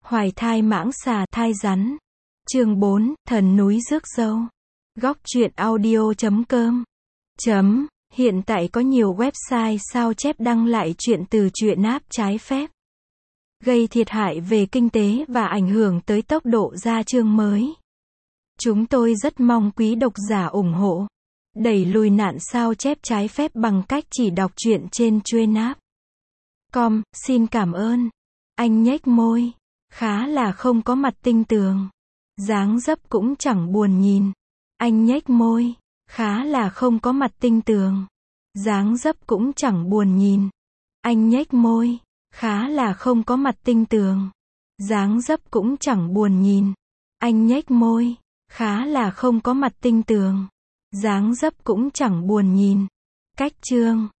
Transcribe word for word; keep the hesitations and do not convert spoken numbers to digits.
Hoài thai mãng xà thai rắn. Chương bốn, thần núi rước dâu. Góc truyện audio chấm com. Chấm. Hiện tại có nhiều website sao chép đăng lại truyện từ truyện app trái phép, gây thiệt hại về kinh tế và ảnh hưởng tới tốc độ ra chương mới. Chúng tôi rất mong quý độc giả ủng hộ, đẩy lùi nạn sao chép trái phép bằng cách chỉ đọc truyện trên truyện app. Com, xin cảm ơn. Anh nhếch môi, khá là không có mặt tinh tường. Dáng dấp cũng chẳng buồn nhìn. Anh nhếch môi, khá là không có mặt tinh tường. Dáng dấp cũng chẳng buồn nhìn. Anh nhếch môi, khá là không có mặt tinh tường. Dáng dấp cũng chẳng buồn nhìn. Anh nhếch môi, khá là không có mặt tinh tường. Dáng dấp cũng chẳng buồn nhìn. Cách chương.